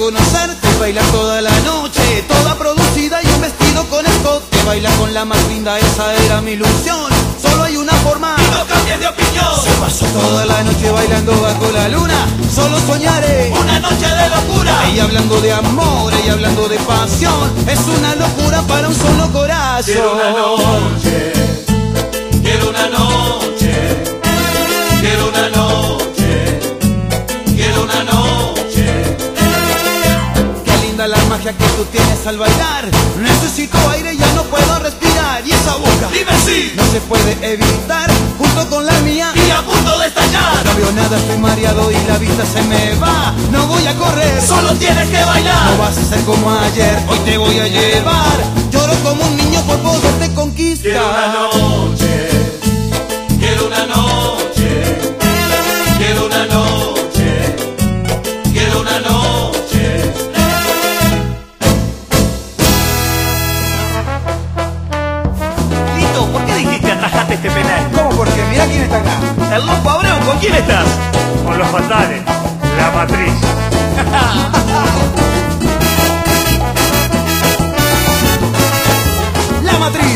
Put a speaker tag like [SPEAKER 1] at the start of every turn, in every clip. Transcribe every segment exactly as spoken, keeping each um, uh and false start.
[SPEAKER 1] conocerte, bailar toda la noche, toda producida y un vestido con escote. Baila con la más linda, esa era mi ilusión. Solo hay una forma,
[SPEAKER 2] y no cambies de opinión.
[SPEAKER 1] se pasó toda la noche bailando bajo la luna. Solo soñaré
[SPEAKER 2] una noche de locura.
[SPEAKER 1] ella hablando de amor, ella hablando de pasión. Es una locura para un solo corazón.
[SPEAKER 2] Quiero una noche, quiero una noche, quiero una noche, quiero una noche.
[SPEAKER 1] Qué linda la magia que tú tienes al bailar. Necesito aire, ya no puedo respirar. Y esa boca,
[SPEAKER 2] Dime sí,
[SPEAKER 1] no se puede evitar, junto con la mía.
[SPEAKER 2] y a punto de estallar.
[SPEAKER 1] No veo nada, estoy mareado y la vista se me va. No voy a correr,
[SPEAKER 2] Solo tienes que
[SPEAKER 1] no
[SPEAKER 2] bailar.
[SPEAKER 1] vas a ser como ayer. Hoy te voy a llevar. Lloro como un niño por poderte conquistar.
[SPEAKER 2] Quiero una noche, quiero una noche, quiero una noche, quiero una noche. Lito, ¿por qué dijiste atajaste este penal?
[SPEAKER 1] ¿Cómo? Porque mira quién está acá.
[SPEAKER 2] El loco Abreu, ¿con quién estás?
[SPEAKER 3] Con los fatales, la matriz.
[SPEAKER 1] La matriz.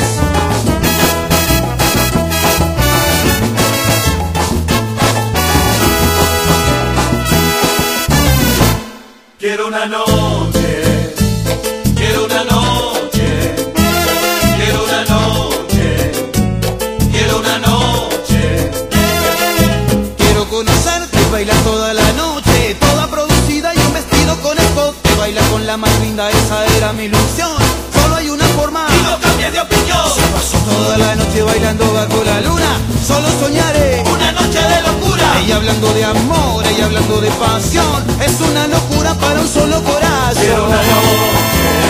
[SPEAKER 2] Quiero una noche, quiero una noche, quiero una noche, quiero una noche.
[SPEAKER 1] Quiero conocerte, bailar toda la noche, toda producida y un vestido con escote. Baila con la más linda, esa era mi ilusión. Solo hay una forma,
[SPEAKER 2] Y no cambies de opinión.
[SPEAKER 1] pasó toda la noche bailando bajo la luna. Solo soñaré
[SPEAKER 2] Una noche de locura.
[SPEAKER 1] ella hablando de amor, ella hablando de pasión. Es una locura para un solo corazón.
[SPEAKER 2] Quiero una noche,